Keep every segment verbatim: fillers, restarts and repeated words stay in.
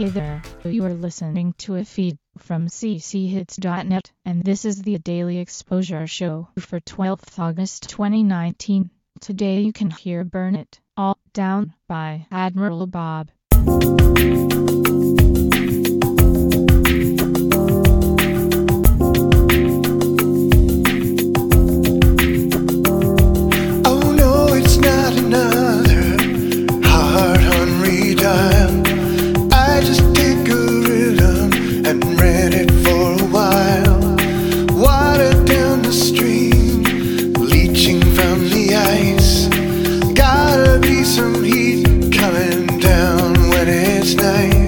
Hey there, you are listening to a feed from c c hits dot net, and this is the Daily Exposure Show for twelfth of August twenty nineteen. Today you can hear Burn It All Down by Admiral Bob. Oh no, it's not another hard-on redial. I just take a rhythm and read it for a while. Water down the stream, leaching from the ice. Gotta be some heat coming down when it's nice.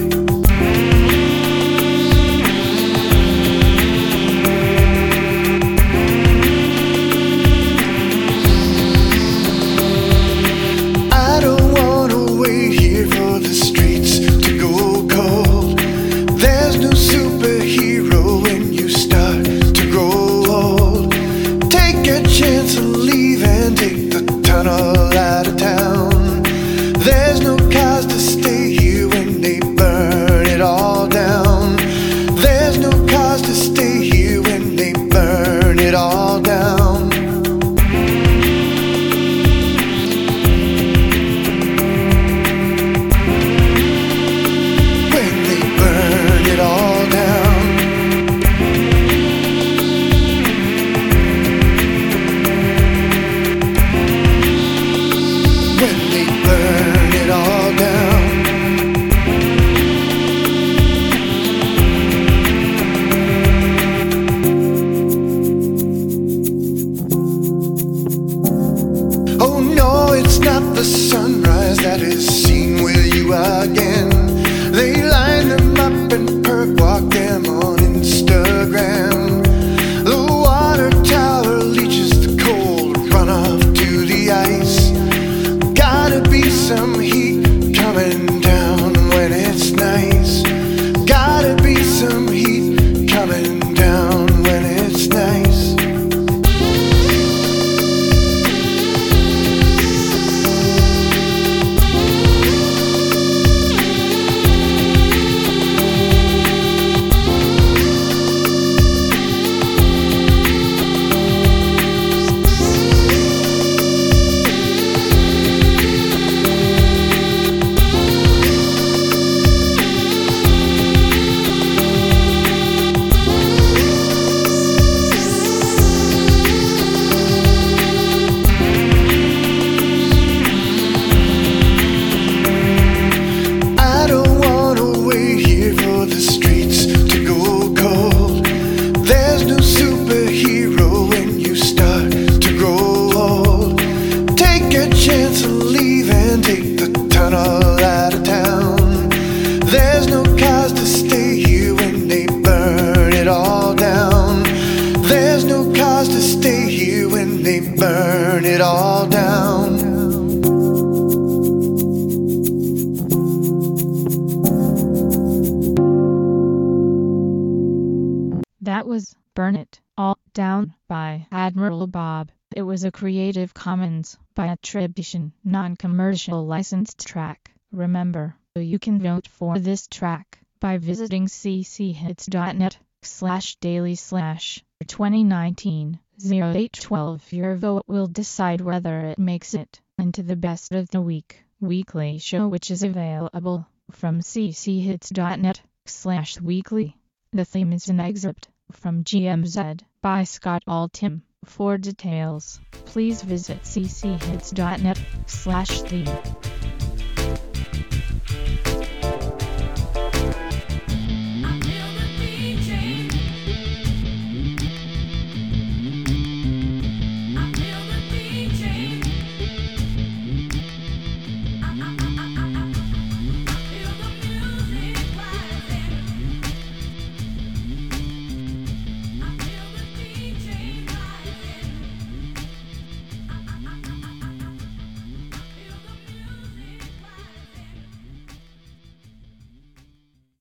I don't wanna wait here for the streets to go cold. There's no superhero when you start to grow old. Take a chance and leave and take the tunnel out of town. There's no cause to stay here when they burn it all down. There's no cause to stay here when they burn it all down. When they burn it all down. When they burn it all down. Oh no, it's not the sunrise that is seen with you again. They line them up and perk walk them on Instagram. The water tower leaches the cold runoff to the ice. Gotta be some heat coming down when it's nice. Gotta be some heat coming down when it's nice. I don't wanna wait here for the streets to go cold. There's no superhero when you start to grow old. Take a chance and leave and take the tunnel out of town. There's no cause to stay here when they burn it all down. There's no cause to stay here when they burn it all down. That was Burn It All Down by Admiral Bob. It was a Creative Commons by attribution, non-commercial licensed track. Remember, you can vote for this track by visiting c c hits dot net slash daily slash twenty nineteen oh eight twelve. Your vote will decide whether it makes it into the Best of the Week weekly show, which is available from c c hits dot net slash weekly. The theme is an excerpt from G M Z by Scott Altham. For details, please visit c c hits dot net slash theme.